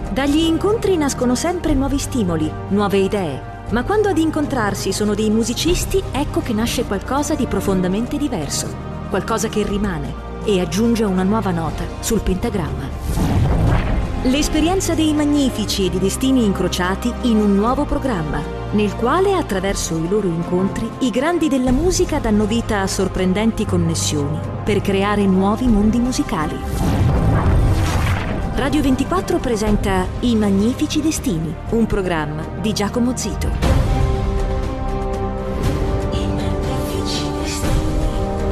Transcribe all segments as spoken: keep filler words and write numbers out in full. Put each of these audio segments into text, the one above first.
Dagli incontri nascono sempre nuovi stimoli, nuove idee, ma quando ad incontrarsi sono dei musicisti, ecco che nasce qualcosa di profondamente diverso, qualcosa che rimane e aggiunge una nuova nota sul pentagramma. L'esperienza dei Magnifici e di destini incrociati in un nuovo programma, nel quale, attraverso i loro incontri, i grandi della musica danno vita a sorprendenti connessioni per creare nuovi mondi musicali. Radio ventiquattro presenta I Magnifici Destini, un programma di Giacomo Zito. I Magnifici Destini.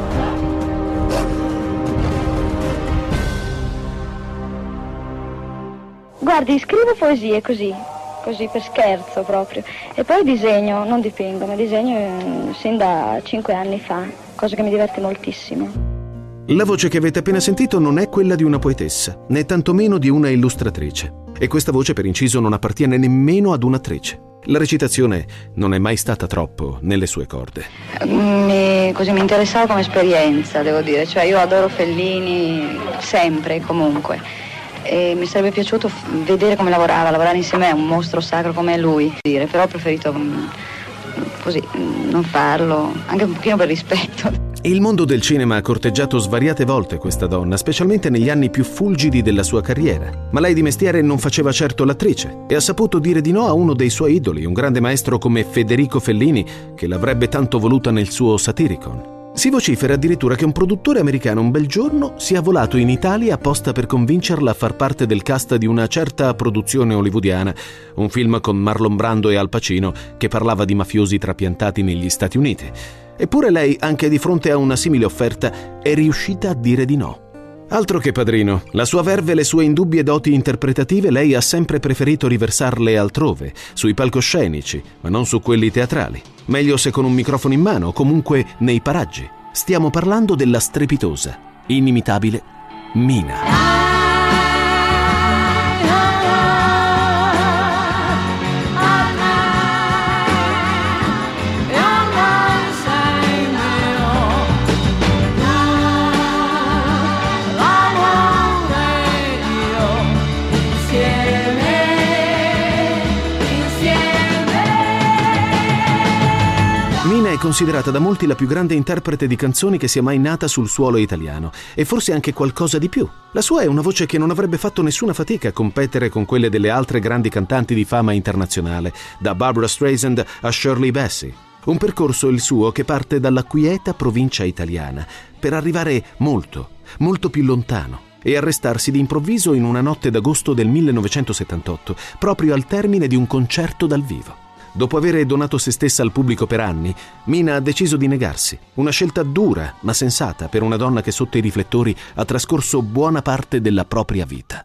Guardi, scrivo poesie così, così per scherzo proprio. E poi disegno, non dipingo, ma disegno sin da cinque anni fa, cosa che mi diverte moltissimo. La voce che avete appena sentito non è quella di una poetessa, né tantomeno di una illustratrice. E questa voce, per inciso, non appartiene nemmeno ad un'attrice. La recitazione non è mai stata troppo nelle sue corde. Mi, così mi interessava come esperienza, devo dire. Cioè, io adoro Fellini sempre e comunque. E mi sarebbe piaciuto vedere come lavorava, lavorare insieme a un mostro sacro come lui. Però ho preferito così, non farlo, anche un pochino per rispetto. Il mondo del cinema ha corteggiato svariate volte questa donna, specialmente negli anni più fulgidi della sua carriera. Ma lei di mestiere non faceva certo l'attrice e ha saputo dire di no a uno dei suoi idoli, un grande maestro come Federico Fellini, che l'avrebbe tanto voluta nel suo Satyricon. Si vocifera addirittura che un produttore americano un bel giorno sia volato in Italia apposta per convincerla a far parte del cast di una certa produzione hollywoodiana, un film con Marlon Brando e Al Pacino che parlava di mafiosi trapiantati negli Stati Uniti. Eppure lei, anche di fronte a una simile offerta, è riuscita a dire di no. Altro che padrino, la sua verve e le sue indubbie doti interpretative lei ha sempre preferito riversarle altrove, sui palcoscenici, ma non su quelli teatrali. Meglio se con un microfono in mano, o comunque nei paraggi. Stiamo parlando della strepitosa, inimitabile Mina. Mina è considerata da molti la più grande interprete di canzoni che sia mai nata sul suolo italiano, e forse anche qualcosa di più. La sua è una voce che non avrebbe fatto nessuna fatica a competere con quelle delle altre grandi cantanti di fama internazionale, da Barbra Streisand a Shirley Bassey. Un percorso, il suo, che parte dalla quieta provincia italiana, per arrivare molto, molto più lontano, e arrestarsi d'improvviso in una notte d'agosto del millenovecentosettantotto, proprio al termine di un concerto dal vivo. Dopo aver donato se stessa al pubblico per anni, Mina ha deciso di negarsi. Una scelta dura, ma sensata per una donna che sotto i riflettori ha trascorso buona parte della propria vita.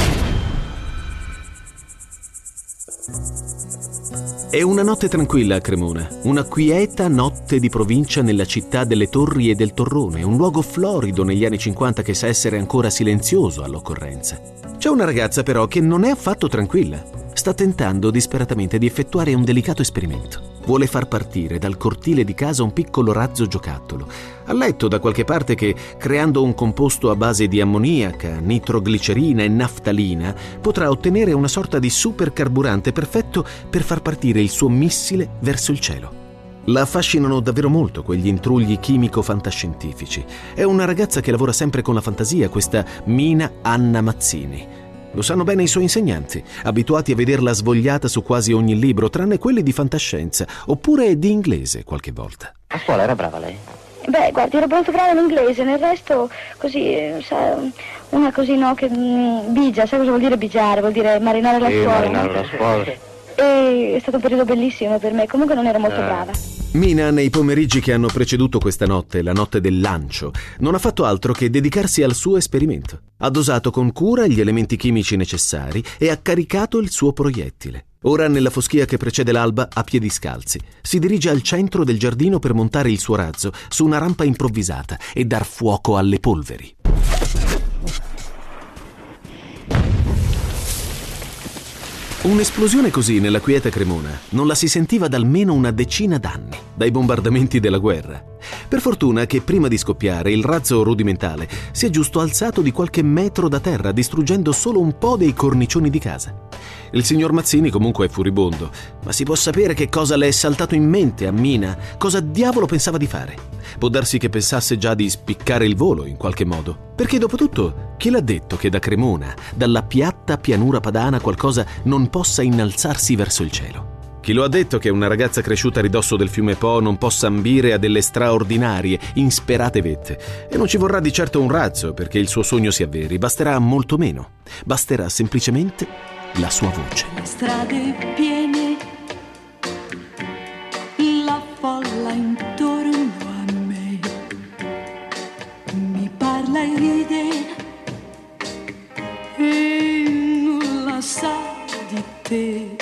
È una notte tranquilla a Cremona, una quieta notte di provincia nella città delle Torri e del Torrone, un luogo florido negli anni cinquanta che sa essere ancora silenzioso all'occorrenza. C'è una ragazza però che non è affatto tranquilla. Sta tentando disperatamente di effettuare un delicato esperimento. Vuole far partire dal cortile di casa un piccolo razzo giocattolo. Ha letto da qualche parte che, creando un composto a base di ammoniaca, nitroglicerina e naftalina, potrà ottenere una sorta di supercarburante perfetto per far partire il suo missile verso il cielo. La affascinano davvero molto quegli intrugli chimico-fantascientifici. È una ragazza che lavora sempre con la fantasia, questa Mina Anna Mazzini. Lo sanno bene i suoi insegnanti, abituati a vederla svogliata su quasi ogni libro, tranne quelli di fantascienza, oppure di inglese qualche volta. A scuola era brava lei? Beh, guardi, ero molto brava in inglese, nel resto così, sa, una così no, che mm, bigia, sai cosa vuol dire bigiare? Vuol dire marinare la sì, scuola. marinare la scuola. E è stato un periodo bellissimo per me, comunque non ero molto eh. brava. Mina, nei pomeriggi che hanno preceduto questa notte, la notte del lancio, non ha fatto altro che dedicarsi al suo esperimento. Ha dosato con cura gli elementi chimici necessari e ha caricato il suo proiettile. Ora, nella foschia che precede l'alba, a piedi scalzi, si dirige al centro del giardino per montare il suo razzo su una rampa improvvisata e dar fuoco alle polveri. Un'esplosione così nella quieta Cremona non la si sentiva da almeno una decina d'anni, dai bombardamenti della guerra. Per fortuna che prima di scoppiare il razzo rudimentale si è giusto alzato di qualche metro da terra, distruggendo solo un po' dei cornicioni di casa. Il signor Mazzini comunque è furibondo, ma si può sapere che cosa le è saltato in mente a Mina, cosa diavolo pensava di fare. Può darsi che pensasse già di spiccare il volo in qualche modo, perché dopotutto chi l'ha detto che da Cremona, dalla piatta pianura padana, qualcosa non possa innalzarsi verso il cielo? Chi lo ha detto che una ragazza cresciuta a ridosso del fiume Po non possa ambire a delle straordinarie, insperate vette? E non ci vorrà di certo un razzo perché il suo sogno si avveri, basterà molto meno. Basterà semplicemente la sua voce. Le strade piene, la folla intorno a me, mi parla e ride e nulla sa di te.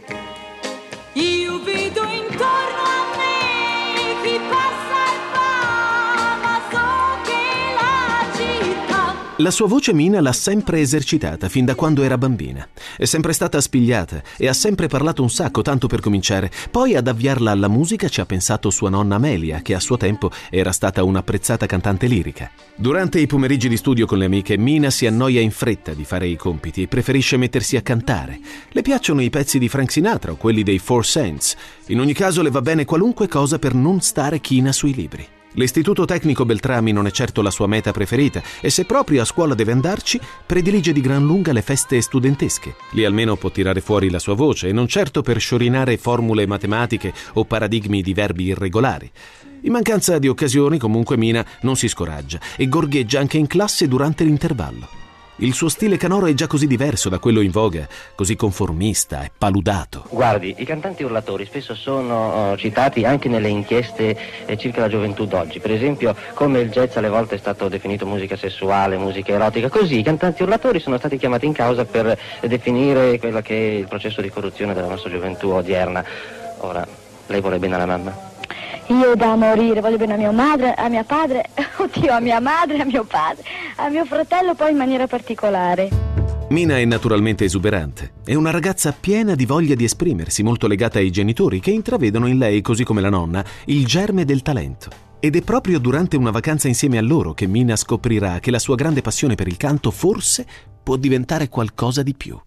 Io vedo intorno a me chi passa e va, ma so che la città... La sua voce Mina l'ha sempre esercitata fin da quando era bambina. È sempre stata spigliata e ha sempre parlato un sacco, tanto per cominciare. Poi ad avviarla alla musica ci ha pensato sua nonna Amelia, che a suo tempo era stata un'apprezzata cantante lirica. Durante i pomeriggi di studio con le amiche, Mina si annoia in fretta di fare i compiti e preferisce mettersi a cantare. Le piacciono i pezzi di Frank Sinatra o quelli dei Four Saints. In ogni caso le va bene qualunque cosa per non stare china sui libri. L'Istituto Tecnico Beltrami non è certo la sua meta preferita e se proprio a scuola deve andarci, predilige di gran lunga le feste studentesche. Lì almeno può tirare fuori la sua voce e non certo per sciorinare formule matematiche o paradigmi di verbi irregolari. In mancanza di occasioni, comunque, Mina non si scoraggia e gorgheggia anche in classe durante l'intervallo. Il suo stile canoro è già così diverso da quello in voga, così conformista e paludato. Guardi, i cantanti urlatori spesso sono uh, citati anche nelle inchieste eh, circa la gioventù d'oggi. Per esempio, come il jazz alle volte è stato definito musica sessuale, musica erotica, così i cantanti urlatori sono stati chiamati in causa per eh, definire quello che è il processo di corruzione della nostra gioventù odierna. Ora, lei vuole bene alla mamma? Io da morire, voglio bene a mia madre, a mio padre, oddio, a mia madre, a mio padre, a mio fratello poi in maniera particolare. Mina è naturalmente esuberante. È una ragazza piena di voglia di esprimersi, molto legata ai genitori che intravedono in lei, così come la nonna, il germe del talento. Ed è proprio durante una vacanza insieme a loro che Mina scoprirà che la sua grande passione per il canto forse può diventare qualcosa di più.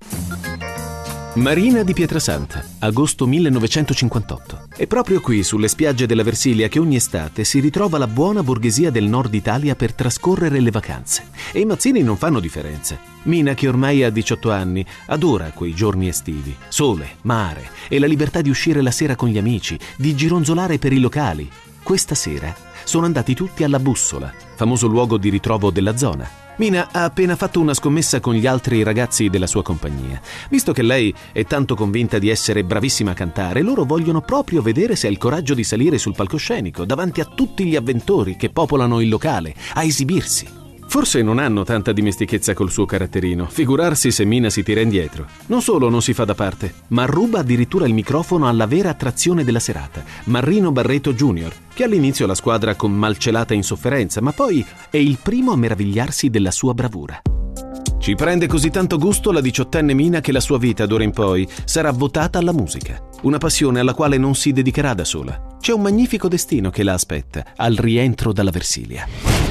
Marina di Pietrasanta, agosto millenovecentocinquantotto. È proprio qui, sulle spiagge della Versilia, che ogni estate si ritrova la buona borghesia del nord Italia per trascorrere le vacanze. E i Mazzini non fanno differenza. Mina, che ormai ha diciotto anni, adora quei giorni estivi. Sole, mare e la libertà di uscire la sera con gli amici, di gironzolare per i locali. Questa sera sono andati tutti alla Bussola, famoso luogo di ritrovo della zona. Mina ha appena fatto una scommessa con gli altri ragazzi della sua compagnia. Visto che lei è tanto convinta di essere bravissima a cantare, loro vogliono proprio vedere se ha il coraggio di salire sul palcoscenico davanti a tutti gli avventori che popolano il locale, a esibirsi. Forse non hanno tanta dimestichezza col suo caratterino, figurarsi se Mina si tira indietro. Non solo non si fa da parte, ma ruba addirittura il microfono alla vera attrazione della serata, Marrino Barreto Junior, che all'inizio la squadra con malcelata insofferenza, ma poi è il primo a meravigliarsi della sua bravura. Ci prende così tanto gusto la diciottenne Mina che la sua vita d'ora in poi sarà votata alla musica, una passione alla quale non si dedicherà da sola. C'è un magnifico destino che la aspetta al rientro dalla Versilia.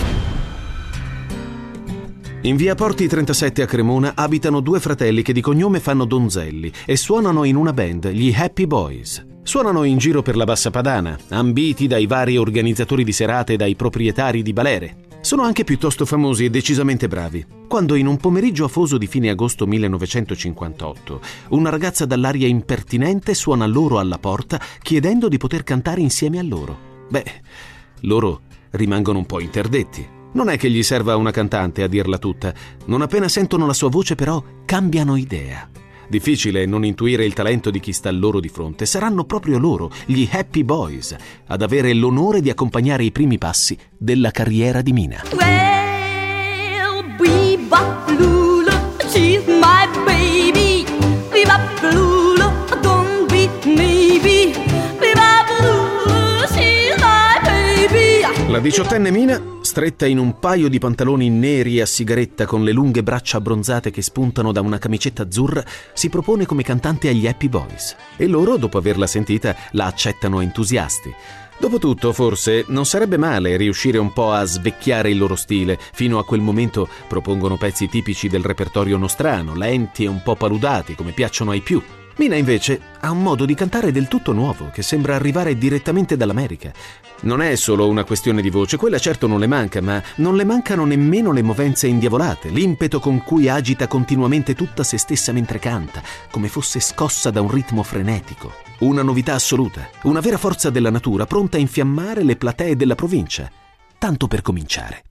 In via Porti trentasette a Cremona abitano due fratelli che di cognome fanno Donzelli e suonano in una band, gli Happy Boys. Suonano in giro per la Bassa Padana, ambiti dai vari organizzatori di serate e dai proprietari di balere. Sono anche piuttosto famosi e decisamente bravi. Quando in un pomeriggio afoso di fine agosto millenovecentocinquantotto una ragazza dall'aria impertinente suona loro alla porta chiedendo di poter cantare insieme a loro. Beh, loro rimangono un po' interdetti. Non è che gli serva una cantante a dirla tutta. Non appena sentono la sua voce, però, cambiano idea. Difficile non intuire il talento di chi sta loro di fronte. Saranno proprio loro, gli Happy Boys, ad avere l'onore di accompagnare i primi passi della carriera di Mina. Well, bebop Lula, she's my baby. Bebop Lula, don't beat maybe. Bebop Lula, she's my baby. La diciottenne Mina, stretta in un paio di pantaloni neri a sigaretta con le lunghe braccia abbronzate che spuntano da una camicetta azzurra, si propone come cantante agli Happy Boys. E loro, dopo averla sentita, la accettano entusiasti. Dopotutto, forse, non sarebbe male riuscire un po' a svecchiare il loro stile. Fino a quel momento propongono pezzi tipici del repertorio nostrano, lenti e un po' paludati, come piacciono ai più. Mina invece ha un modo di cantare del tutto nuovo, che sembra arrivare direttamente dall'America. Non è solo una questione di voce, quella certo non le manca, ma non le mancano nemmeno le movenze indiavolate, l'impeto con cui agita continuamente tutta se stessa mentre canta, come fosse scossa da un ritmo frenetico. Una novità assoluta, una vera forza della natura pronta a infiammare le platee della provincia. Tanto per cominciare.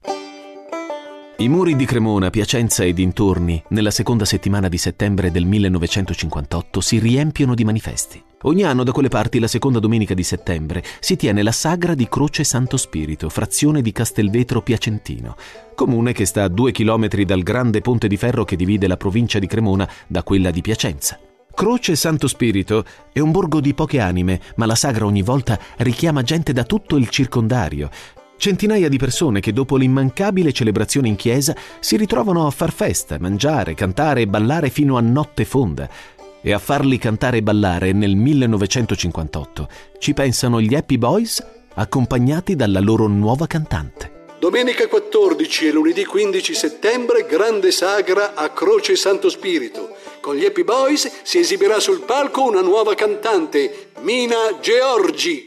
I muri di Cremona, Piacenza e dintorni, nella seconda settimana di settembre del millenovecentocinquantotto, si riempiono di manifesti. Ogni anno da quelle parti, la seconda domenica di settembre, si tiene la sagra di Croce Santo Spirito, frazione di Castelvetro Piacentino, comune che sta a due chilometri dal grande ponte di ferro che divide la provincia di Cremona da quella di Piacenza. Croce Santo Spirito è un borgo di poche anime, ma la sagra ogni volta richiama gente da tutto il circondario. Centinaia di persone che dopo l'immancabile celebrazione in chiesa si ritrovano a far festa, mangiare, cantare e ballare fino a notte fonda. E a farli cantare e ballare nel millenovecentocinquantotto ci pensano gli Happy Boys, accompagnati dalla loro nuova cantante. Domenica quattordici e lunedì quindici settembre, grande sagra a Croce Santo Spirito. Con gli Happy Boys si esibirà sul palco una nuova cantante, Mina Georgi.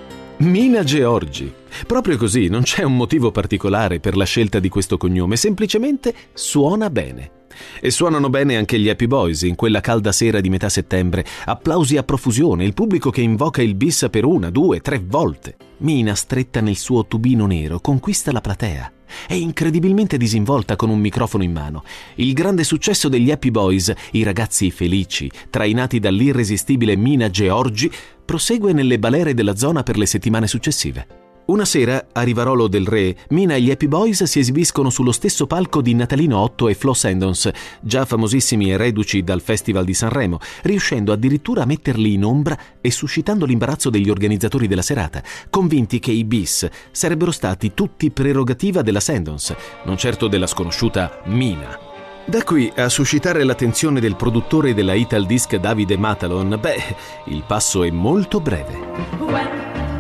Mina Georgi. Proprio così, non c'è un motivo particolare per la scelta di questo cognome, semplicemente suona bene. E suonano bene anche gli Happy Boys in quella calda sera di metà settembre. Applausi a profusione, il pubblico che invoca il bis per una, due, tre volte. Mina, stretta nel suo tubino nero, conquista la platea. È incredibilmente disinvolta con un microfono in mano. Il grande successo degli Happy Boys, i ragazzi felici, trainati dall'irresistibile Mina Georgi, prosegue nelle balere della zona per le settimane successive. Una sera, a Rivarolo del Re, Mina e gli Happy Boys si esibiscono sullo stesso palco di Natalino Otto e Flo Sandons, già famosissimi e reduci dal Festival di Sanremo, riuscendo addirittura a metterli in ombra e suscitando l'imbarazzo degli organizzatori della serata, convinti che i bis sarebbero stati tutti prerogativa della Sandons, non certo della sconosciuta Mina. Da qui a suscitare l'attenzione del produttore della Ital Disc Davide Matalon, beh, il passo è molto breve. When,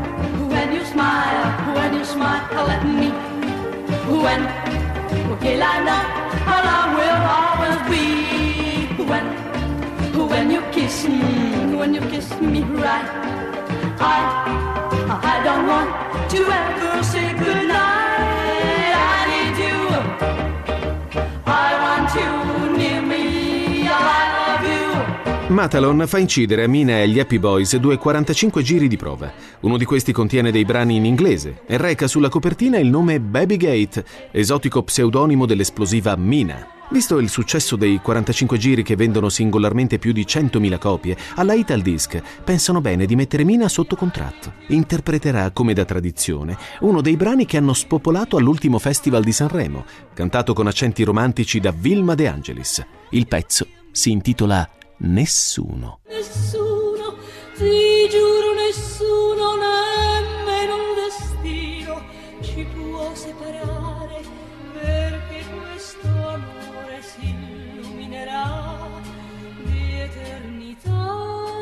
when you smile, when you smile at me, when, will I know how I will always be, when, when you kiss me, when you kiss me right, I, I don't want to ever say goodnight, I need you, I want you near me, I love you. Matalon fa incidere a Mina e agli Happy Boys due quarantacinque giri di prova. Uno di questi contiene dei brani in inglese e reca sulla copertina il nome Baby Gate, esotico pseudonimo dell'esplosiva Mina. Visto il successo dei quarantacinque giri che vendono singolarmente più di centomila copie, alla Ital Disc pensano bene di mettere Mina sotto contratto. Interpreterà, come da tradizione, uno dei brani che hanno spopolato all'ultimo Festival di Sanremo, cantato con accenti romantici da Vilma De Angelis. Il pezzo si intitola Nessuno. Nessuno, ti giuro nessuno, nemmeno un destino ci può separare, perché questo amore si illuminerà di eternità.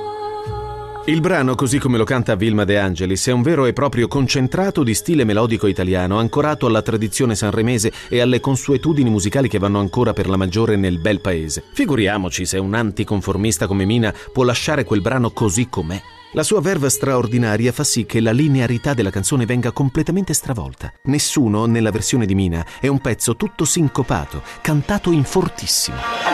Il brano, così come lo canta Vilma De Angelis, è un vero e proprio concentrato di stile melodico italiano, ancorato alla tradizione sanremese e alle consuetudini musicali che vanno ancora per la maggiore nel bel paese. Figuriamoci se un anticonformista come Mina può lasciare quel brano così com'è. La sua verve straordinaria fa sì che la linearità della canzone venga completamente stravolta. Nessuno, nella versione di Mina, è un pezzo tutto sincopato, cantato in fortissimo.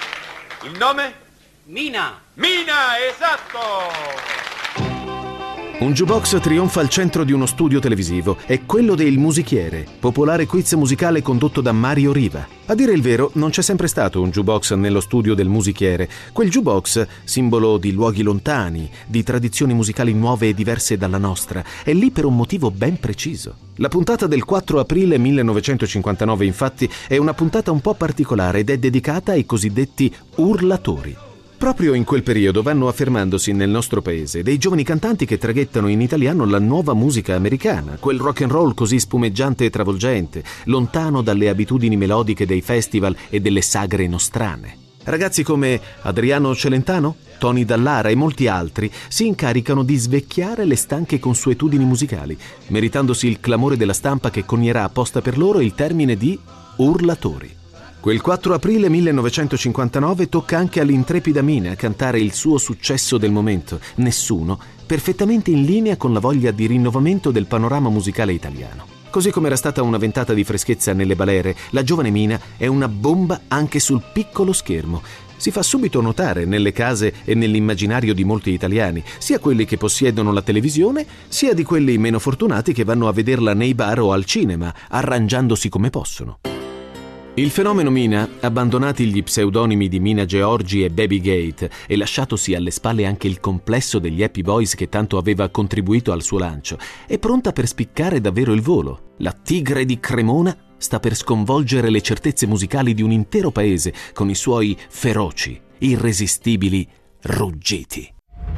Il nome? Mina! Mina, esatto! Un jukebox trionfa al centro di uno studio televisivo. È quello del Musichiere, popolare quiz musicale condotto da Mario Riva. A dire il vero, non c'è sempre stato un jukebox nello studio del Musichiere. Quel jukebox, simbolo di luoghi lontani, di tradizioni musicali nuove e diverse dalla nostra, è lì per un motivo ben preciso. La puntata del quattro aprile millenovecentocinquantanove, infatti, è una puntata un po' particolare ed è dedicata ai cosiddetti urlatori. Proprio in quel periodo vanno affermandosi nel nostro paese dei giovani cantanti che traghettano in italiano la nuova musica americana, quel rock and roll così spumeggiante e travolgente, lontano dalle abitudini melodiche dei festival e delle sagre nostrane. Ragazzi come Adriano Celentano, Tony Dallara e molti altri si incaricano di svecchiare le stanche consuetudini musicali, meritandosi il clamore della stampa che conierà apposta per loro il termine di urlatori. Quel quattro aprile millenovecentocinquantanove tocca anche all'intrepida Mina cantare il suo successo del momento, Nessuno, perfettamente in linea con la voglia di rinnovamento del panorama musicale italiano. Così come era stata una ventata di freschezza nelle balere, la giovane Mina è una bomba anche sul piccolo schermo. Si fa subito notare nelle case e nell'immaginario di molti italiani, sia quelli che possiedono la televisione, sia di quelli meno fortunati che vanno a vederla nei bar o al cinema, arrangiandosi come possono. Il fenomeno Mina, abbandonati gli pseudonimi di Mina Georgi e Baby Gate e lasciatosi alle spalle anche il complesso degli Happy Boys che tanto aveva contribuito al suo lancio, è pronta per spiccare davvero il volo. La tigre di Cremona sta per sconvolgere le certezze musicali di un intero paese con i suoi feroci, irresistibili ruggiti.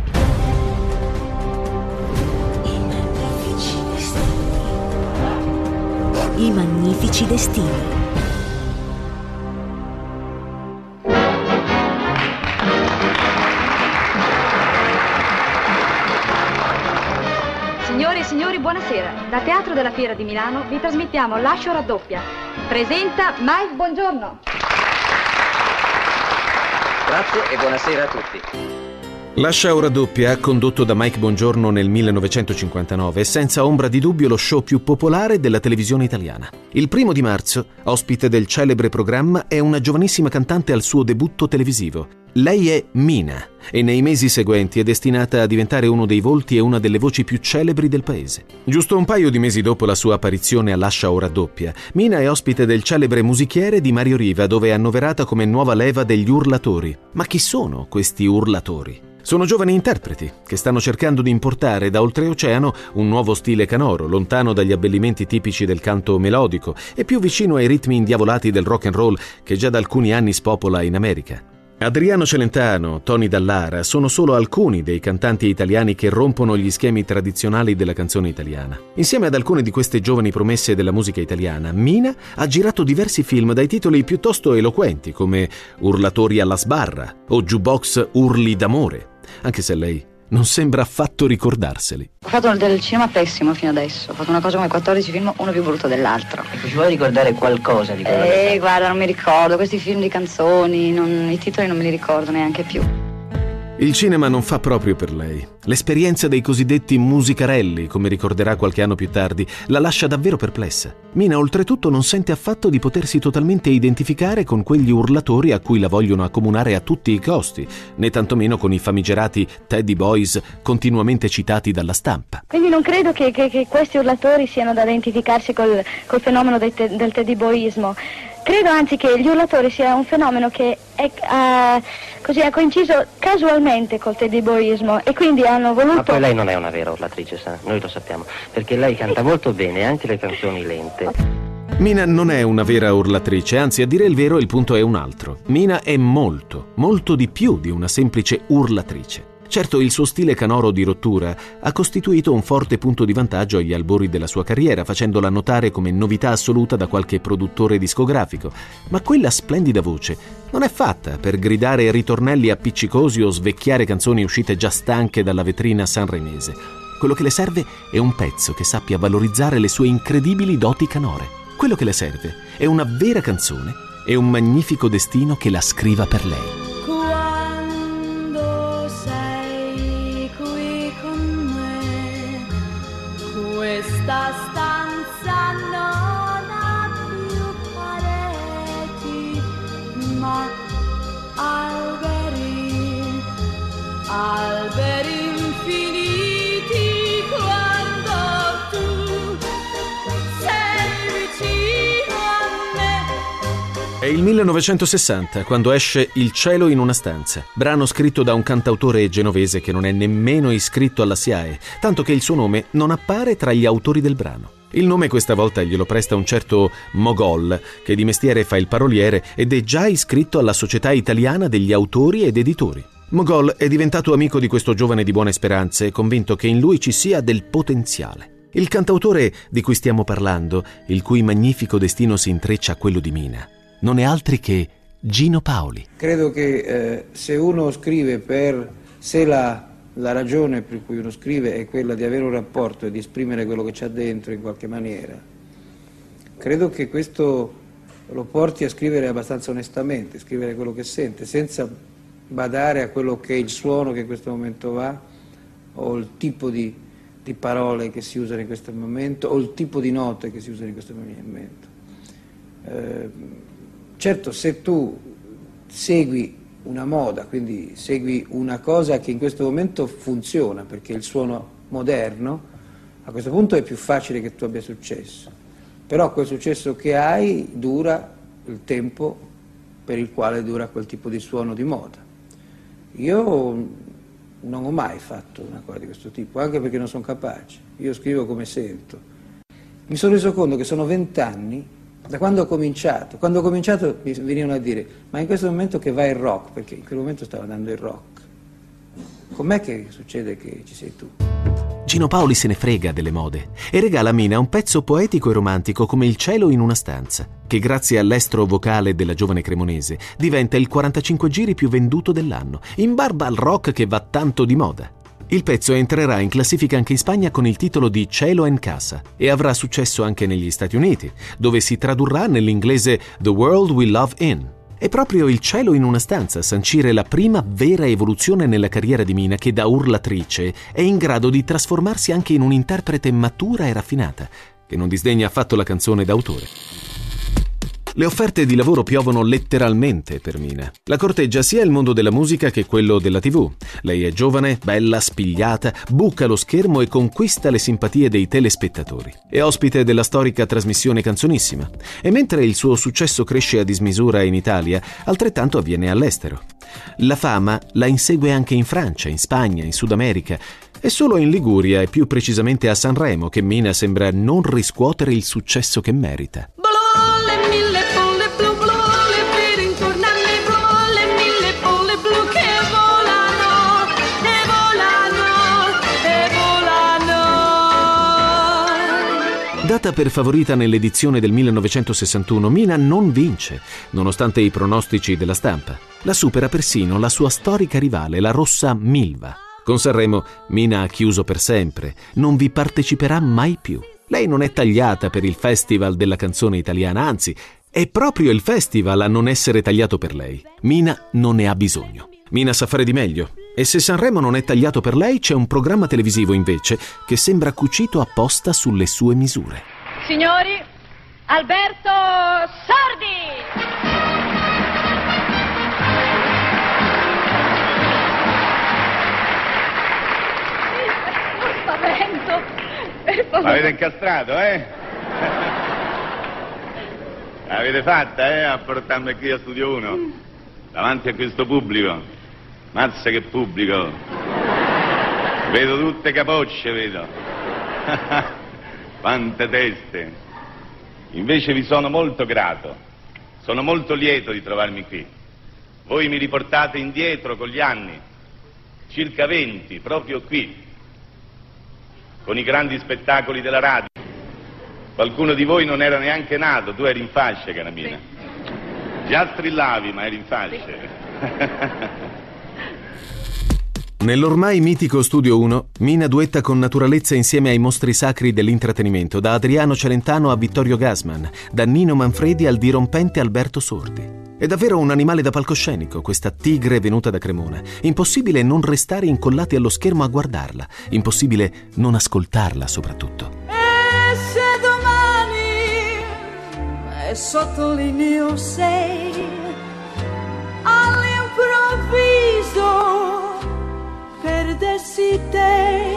I magnifici destini. Signore e signori, buonasera. Da Teatro della Fiera di Milano vi trasmettiamo Lascia raddoppia. Presenta Mike Bongiorno. Grazie e buonasera a tutti. Lascia ora doppia, condotto da Mike Bongiorno nel millenovecentocinquantanove, è senza ombra di dubbio lo show più popolare della televisione italiana. Il primo di marzo, ospite del celebre programma, è una giovanissima cantante al suo debutto televisivo. Lei è Mina e nei mesi seguenti è destinata a diventare uno dei volti e una delle voci più celebri del paese. Giusto un paio di mesi dopo la sua apparizione a Lascia ora doppia, Mina è ospite del celebre Musichiere di Mario Riva, dove è annoverata come nuova leva degli urlatori. Ma chi sono questi urlatori? Sono giovani interpreti che stanno cercando di importare da oltreoceano un nuovo stile canoro, lontano dagli abbellimenti tipici del canto melodico e più vicino ai ritmi indiavolati del rock and roll che già da alcuni anni spopola in America. Adriano Celentano, Tony Dallara sono solo alcuni dei cantanti italiani che rompono gli schemi tradizionali della canzone italiana. Insieme ad alcune di queste giovani promesse della musica italiana, Mina ha girato diversi film dai titoli piuttosto eloquenti come Urlatori alla sbarra o Jukebox Urli d'amore, anche se lei non sembra affatto ricordarseli. Ho fatto del cinema pessimo fino adesso, ho fatto una cosa come quattordici film, uno più brutto dell'altro. Ecco, ci vuoi ricordare qualcosa di quello che Eh, guarda, non mi ricordo, questi film di canzoni, non, i titoli non me li ricordo neanche più. Il cinema non fa proprio per lei. L'esperienza dei cosiddetti musicarelli, come ricorderà qualche anno più tardi, la lascia davvero perplessa. Mina oltretutto non sente affatto di potersi totalmente identificare con quegli urlatori a cui la vogliono accomunare a tutti i costi, né tantomeno con i famigerati Teddy Boys continuamente citati dalla stampa. Quindi non credo che, che, che questi urlatori siano da identificarsi col, col fenomeno del, te, del teddyboismo. Credo anzi che gli urlatori sia un fenomeno che è, uh, così, ha coinciso casualmente col teddyboismo e quindi hanno voluto... Ma poi lei non è una vera urlatrice, sa? Noi lo sappiamo, perché lei canta molto bene anche le canzoni lente. Mina non è una vera urlatrice, anzi a dire il vero il punto è un altro. Mina è molto, molto di più di una semplice urlatrice. Certo, il suo stile canoro di rottura ha costituito un forte punto di vantaggio agli albori della sua carriera, facendola notare come novità assoluta da qualche produttore discografico. Ma quella splendida voce non è fatta per gridare ritornelli appiccicosi o svecchiare canzoni uscite già stanche dalla vetrina sanremese. Quello che le serve è un pezzo che sappia valorizzare le sue incredibili doti canore. Quello che le serve è una vera canzone e un magnifico destino che la scriva per lei. Questa stanza non ha più pareti, ma alberi, alberi infiniti il millenovecentosessanta, quando esce Il cielo in una stanza, brano scritto da un cantautore genovese che non è nemmeno iscritto alla S I A E, tanto che il suo nome non appare tra gli autori del brano. Il nome questa volta glielo presta un certo Mogol, che di mestiere fa il paroliere ed è già iscritto alla Società Italiana degli Autori ed Editori. Mogol è diventato amico di questo giovane di buone speranze, convinto che in lui ci sia del potenziale. Il cantautore di cui stiamo parlando, il cui magnifico destino si intreccia a quello di Mina, non è altri che Gino Paoli. Credo che eh, se uno scrive per se la, la ragione per cui uno scrive è quella di avere un rapporto e di esprimere quello che c'ha dentro in qualche maniera, credo che questo lo porti a scrivere abbastanza onestamente, scrivere quello che sente, senza badare a quello che è il suono che in questo momento va, o il tipo di, di parole che si usano in questo momento, o il tipo di note che si usano in questo momento. Eh, Certo, se tu segui una moda, quindi segui una cosa che in questo momento funziona, perché il suono moderno, a questo punto è più facile che tu abbia successo. Però quel successo che hai dura il tempo per il quale dura quel tipo di suono di moda. Io non ho mai fatto una cosa di questo tipo, anche perché non sono capace. Io scrivo come sento. Mi sono reso conto che sono vent'anni da quando ho cominciato. Quando ho cominciato mi venivano a dire: ma in questo momento che va il rock, perché in quel momento stava andando il rock, com'è che succede che ci sei tu? Gino Paoli se ne frega delle mode e regala a Mina un pezzo poetico e romantico come Il cielo in una stanza, che grazie all'estro vocale della giovane cremonese diventa il quarantacinque giri più venduto dell'anno, in barba al rock che va tanto di moda. Il pezzo entrerà in classifica anche in Spagna con il titolo di Cielo en Casa e avrà successo anche negli Stati Uniti, dove si tradurrà nell'inglese The World We Love In. È proprio Il cielo in una stanza a sancire la prima vera evoluzione nella carriera di Mina, che da urlatrice è in grado di trasformarsi anche in un'interprete matura e raffinata, che non disdegna affatto la canzone d'autore. Le offerte di lavoro piovono letteralmente per Mina. La corteggia sia il mondo della musica che quello della tivù. Lei è giovane, bella, spigliata, buca lo schermo e conquista le simpatie dei telespettatori. È ospite della storica trasmissione Canzonissima. E mentre il suo successo cresce a dismisura in Italia, altrettanto avviene all'estero. La fama la insegue anche in Francia, in Spagna, in Sud America. È solo in Liguria e più precisamente a Sanremo che Mina sembra non riscuotere il successo che merita. Data per favorita nell'edizione del millenovecentosessantuno, Mina non vince, nonostante i pronostici della stampa. La supera persino la sua storica rivale, la rossa Milva. Con Sanremo, Mina ha chiuso per sempre, non vi parteciperà mai più. Lei non è tagliata per il Festival della canzone italiana, anzi, è proprio il festival a non essere tagliato per lei. Mina non ne ha bisogno. Mina sa fare di meglio. E se Sanremo non è tagliato per lei, c'è un programma televisivo invece che sembra cucito apposta sulle sue misure. Signori, Alberto Sordi! Spavento! L'avete incastrato, eh? L'avete fatta, eh, a portarmi qui a Studio uno, davanti a questo pubblico. Mazza che pubblico! Vedo tutte capocce, vedo. Quante teste! Invece vi sono molto grato, sono molto lieto di trovarmi qui. Voi mi riportate indietro con gli anni, circa venti, proprio qui, con i grandi spettacoli della radio. Qualcuno di voi non era neanche nato, tu eri in fascia, cara Mina. Già strillavi, ma eri in fascia. Nell'ormai mitico Studio uno, Mina duetta con naturalezza insieme ai mostri sacri dell'intrattenimento, da Adriano Celentano a Vittorio Gassman, da Nino Manfredi al dirompente Alberto Sordi. È davvero un animale da palcoscenico, questa tigre venuta da Cremona. Impossibile non restare incollati allo schermo a guardarla, impossibile non ascoltarla soprattutto. E se domani, e sottolineo sei, all'improvviso perdessi te,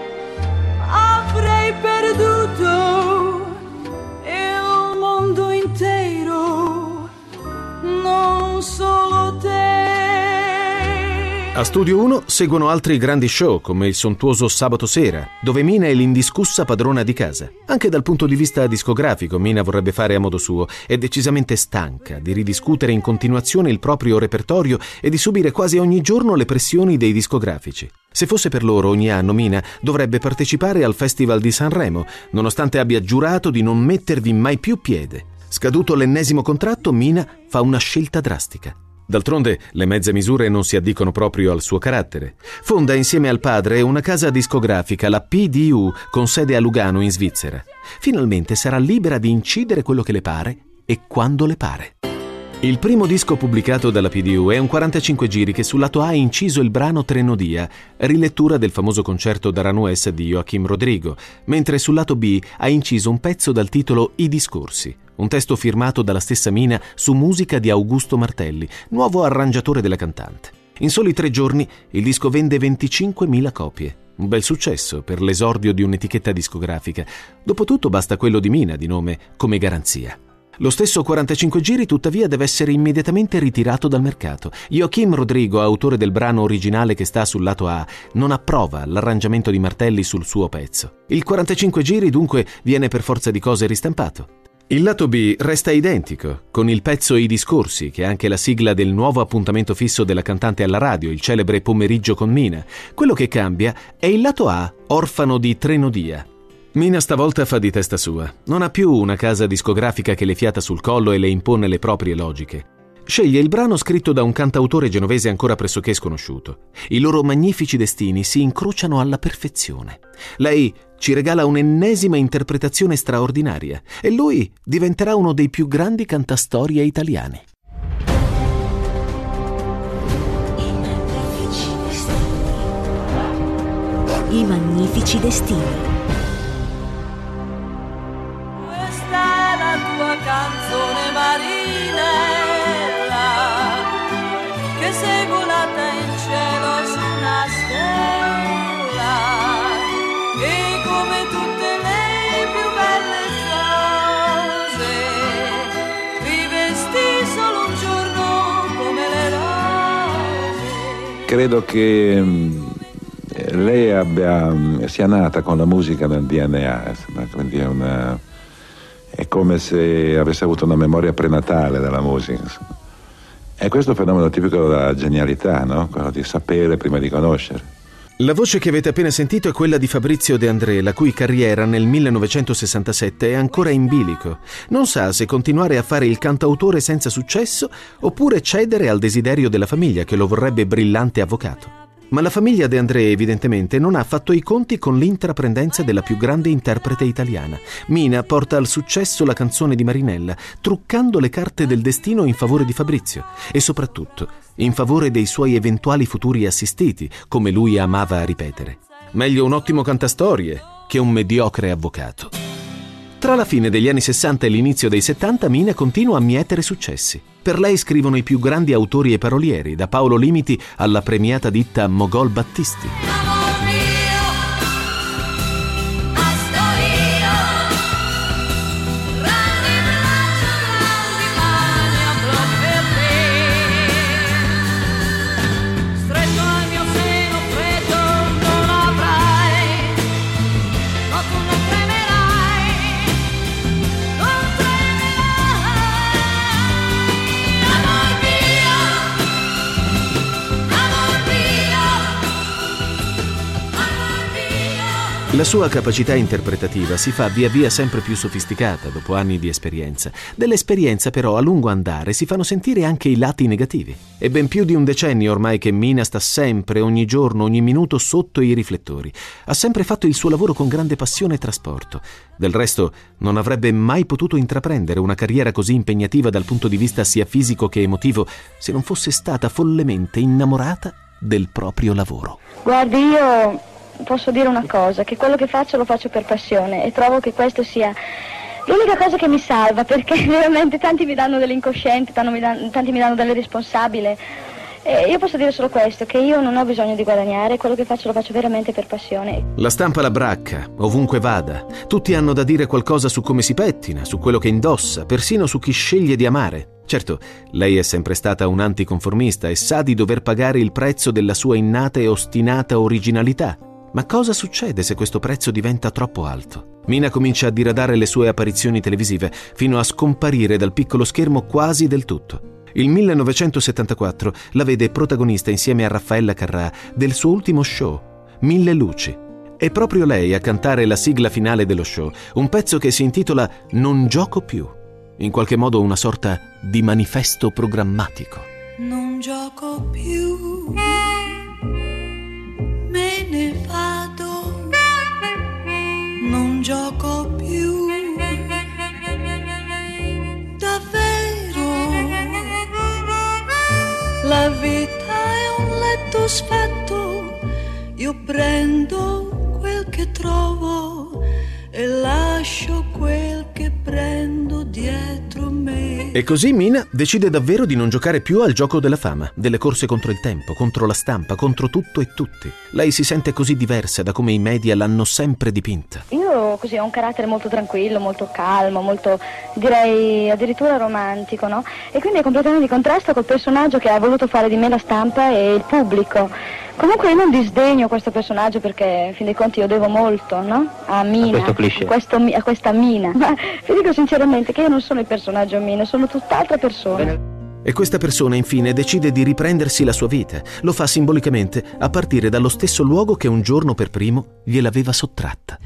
avrei perduto il mondo intero A Studio uno seguono altri grandi show come il sontuoso Sabato Sera, dove Mina è l'indiscussa padrona di casa. Anche dal punto di vista discografico Mina vorrebbe fare a modo suo, è decisamente stanca di ridiscutere in continuazione il proprio repertorio e di subire quasi ogni giorno le pressioni dei discografici. Se fosse per loro, ogni anno Mina dovrebbe partecipare al Festival di Sanremo, nonostante abbia giurato di non mettervi mai più piede. Scaduto l'ennesimo contratto, Mina fa una scelta drastica. D'altronde le mezze misure non si addicono proprio al suo carattere. Fonda insieme al padre una casa discografica, la P D U, con sede a Lugano in Svizzera. Finalmente sarà libera di incidere quello che le pare e quando le pare. Il primo disco pubblicato dalla P D U è un quarantacinque giri che sul lato A ha inciso il brano Trenodia, rilettura del famoso concerto d'Aranjuez di Joaquim Rodrigo, mentre sul lato B ha inciso un pezzo dal titolo I discorsi, un testo firmato dalla stessa Mina su musica di Augusto Martelli, nuovo arrangiatore della cantante. In soli tre giorni il disco vende venticinquemila copie. Un bel successo per l'esordio di un'etichetta discografica. Dopotutto basta quello di Mina, di nome Come Garanzia. Lo stesso quarantacinque giri tuttavia deve essere immediatamente ritirato dal mercato. Joaquim Rodrigo, autore del brano originale che sta sul lato A, non approva l'arrangiamento di Martelli sul suo pezzo. Il quarantacinque giri dunque viene per forza di cose ristampato. Il lato B resta identico, con il pezzo I discorsi, che è anche la sigla del nuovo appuntamento fisso della cantante alla radio, il celebre Pomeriggio con Mina. Quello che cambia è il lato A, orfano di Trenodia. Mina stavolta fa di testa sua. Non ha più una casa discografica che le fiata sul collo e le impone le proprie logiche. Sceglie il brano scritto da un cantautore genovese ancora pressoché sconosciuto. I loro magnifici destini si incrociano alla perfezione. Lei ci regala un'ennesima interpretazione straordinaria e lui diventerà uno dei più grandi cantastorie italiani. I magnifici destini. Canzone marinella che sei volata in cielo su una stella e come tutte le più belle cose vivesti solo un giorno come le rose. Credo che mh, lei abbia, sia nata con la musica nel D N A, quindi è una è come se avesse avuto una memoria prenatale della musica. E questo è un fenomeno tipico della genialità, no? Quello di sapere prima di conoscere. La voce che avete appena sentito è quella di Fabrizio De André, la cui carriera nel millenovecentosessantasette è ancora in bilico. Non sa se continuare a fare il cantautore senza successo oppure cedere al desiderio della famiglia che lo vorrebbe brillante avvocato. Ma la famiglia De André evidentemente non ha fatto i conti con l'intraprendenza della più grande interprete italiana. Mina porta al successo la canzone di Marinella, truccando le carte del destino in favore di Fabrizio e soprattutto in favore dei suoi eventuali futuri assistiti, come lui amava ripetere. Meglio un ottimo cantastorie che un mediocre avvocato. Tra la fine degli anni sessanta e l'inizio dei settanta Mina continua a mietere successi. Per lei scrivono i più grandi autori e parolieri, da Paolo Limiti alla premiata ditta Mogol Battisti. La sua capacità interpretativa si fa via via sempre più sofisticata dopo anni di esperienza. Dell'esperienza però a lungo andare si fanno sentire anche i lati negativi. È ben più di un decennio ormai che Mina sta sempre, ogni giorno, ogni minuto sotto i riflettori. Ha sempre fatto il suo lavoro con grande passione e trasporto. Del resto non avrebbe mai potuto intraprendere una carriera così impegnativa dal punto di vista sia fisico che emotivo se non fosse stata follemente innamorata del proprio lavoro. Guardi, io posso dire una cosa, che quello che faccio lo faccio per passione e trovo che questo sia l'unica cosa che mi salva, perché veramente tanti mi danno dell'incosciente, tanti mi danno, tanti mi danno delle responsabili. E io posso dire solo questo, che io non ho bisogno di guadagnare, quello che faccio lo faccio veramente per passione. La stampa la bracca, ovunque vada. Tutti hanno da dire qualcosa su come si pettina, su quello che indossa, persino su chi sceglie di amare. Certo, lei è sempre stata un anticonformista e sa di dover pagare il prezzo della sua innata e ostinata originalità. Ma cosa succede se questo prezzo diventa troppo alto? Mina comincia a diradare le sue apparizioni televisive fino a scomparire dal piccolo schermo quasi del tutto. Il millenovecentosettantaquattro la vede protagonista insieme a Raffaella Carrà del suo ultimo show, Mille luci. È proprio lei a cantare la sigla finale dello show, un pezzo che si intitola Non gioco più, in qualche modo una sorta di manifesto programmatico. Non gioco più, me ne vado, non gioco più, davvero. La vita è un letto sfatto, io prendo quel che trovo e lascio quel che prendo dietro me. E così Mina decide davvero di non giocare più al gioco della fama, delle corse contro il tempo, contro la stampa, contro tutto e tutti. Lei si sente così diversa da come i media l'hanno sempre dipinta. Io così ho un carattere molto tranquillo, molto calmo, molto, direi addirittura romantico, no? E quindi è completamente di contrasto col personaggio che ha voluto fare di me la stampa e il pubblico. Comunque io non disdegno questo personaggio perché, in fin dei conti, io devo molto, no? A Mina, a questo cliché. A, questo, a questa Mina. Ma vi dico sinceramente che io non sono il personaggio Mina, sono tutt'altra persona. Bene. E questa persona, infine, decide di riprendersi la sua vita. Lo fa simbolicamente a partire dallo stesso luogo che un giorno per primo gliel'aveva sottratta.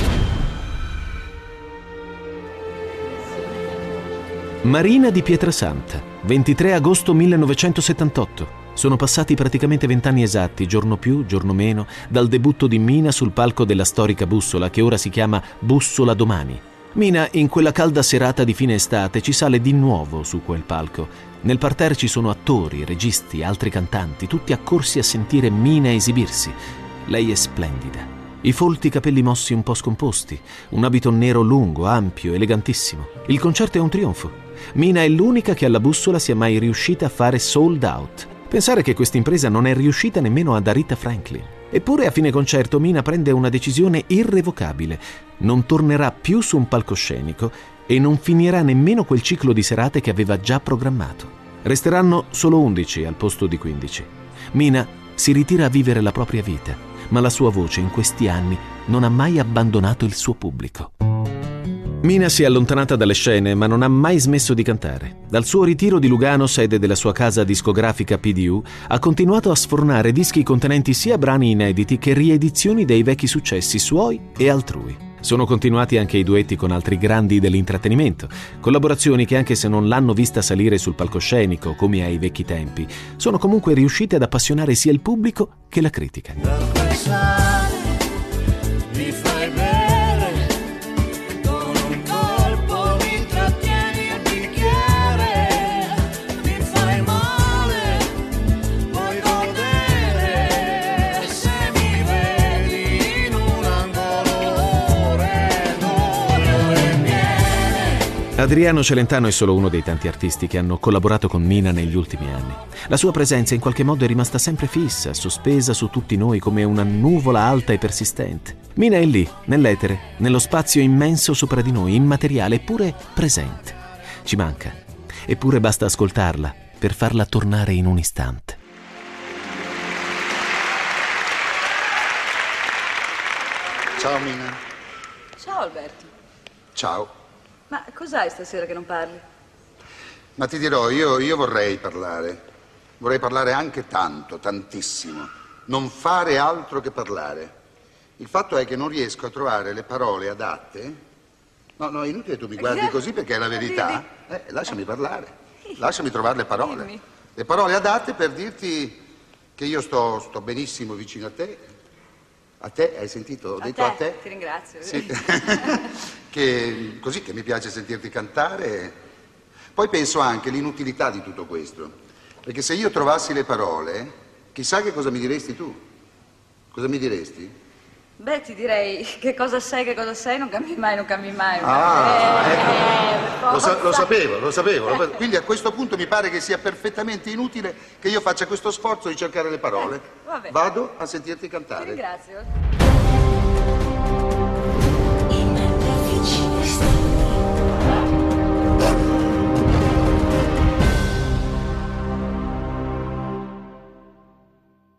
Marina di Pietrasanta, ventitré agosto millenovecentosettantotto. Sono passati praticamente vent'anni esatti, giorno più, giorno meno, dal debutto di Mina sul palco della storica Bussola, che ora si chiama Bussola Domani. Mina, in quella calda serata di fine estate, ci sale di nuovo su quel palco. Nel parterre ci sono attori, registi, altri cantanti, tutti accorsi a sentire Mina esibirsi. Lei è splendida. I folti capelli mossi un po' scomposti, un abito nero lungo, ampio, elegantissimo. Il concerto è un trionfo. Mina è l'unica che alla Bussola sia mai riuscita a fare sold out. Pensare che questa impresa non è riuscita nemmeno ad Aretha Franklin. Eppure a fine concerto Mina prende una decisione irrevocabile. Non tornerà più su un palcoscenico e non finirà nemmeno quel ciclo di serate che aveva già programmato. Resteranno solo undici al posto di quindici. Mina si ritira a vivere la propria vita, ma la sua voce in questi anni non ha mai abbandonato il suo pubblico. Mina si è allontanata dalle scene, ma non ha mai smesso di cantare. Dal suo ritiro di Lugano, sede della sua casa discografica P D U, ha continuato a sfornare dischi contenenti sia brani inediti che riedizioni dei vecchi successi suoi e altrui. Sono continuati anche i duetti con altri grandi dell'intrattenimento, collaborazioni che, anche se non l'hanno vista salire sul palcoscenico come ai vecchi tempi, sono comunque riuscite ad appassionare sia il pubblico che la critica. Mi fai bere, con un colpo mi trattieni il bicchiere, mi fai male, vuoi godere, se mi vedi in un angolo ore, ore miele. Adriano Celentano è solo uno dei tanti artisti che hanno collaborato con Mina negli ultimi anni. La sua presenza in qualche modo è rimasta sempre fissa, sospesa su tutti noi come una nuvola alta e persistente. Mina è lì, nell'etere, nello spazio immenso sopra di noi, immateriale eppure presente. Ci manca, eppure basta ascoltarla per farla tornare in un istante. Ciao Mina. Ciao Alberto. Ciao. Ma cos'hai stasera che non parli? Ma ti dirò, io, io vorrei parlare. Vorrei parlare anche tanto, tantissimo. Non fare altro che parlare. Il fatto è che non riesco a trovare le parole adatte. No, no, è inutile tu mi guardi così perché è la verità. Eh, lasciami parlare. Lasciami trovare le parole. Le parole adatte per dirti che io sto, sto benissimo vicino a te. A te, hai sentito? Ho A detto te, a te. ti ringrazio. Sì. Che così che mi piace sentirti cantare. Poi penso anche all'inutilità di tutto questo. Perché se io trovassi le parole, chissà che cosa mi diresti tu. Cosa mi diresti? Beh, ti direi che cosa sei, che cosa sei, non cambi mai, non cambi mai. Ah, eh, ecco. eh, Lo, sa- lo sapevo, lo sapevo. Quindi a questo punto mi pare che sia perfettamente inutile che io faccia questo sforzo di cercare le parole. Vabbè. Vado a sentirti cantare. Ti ringrazio.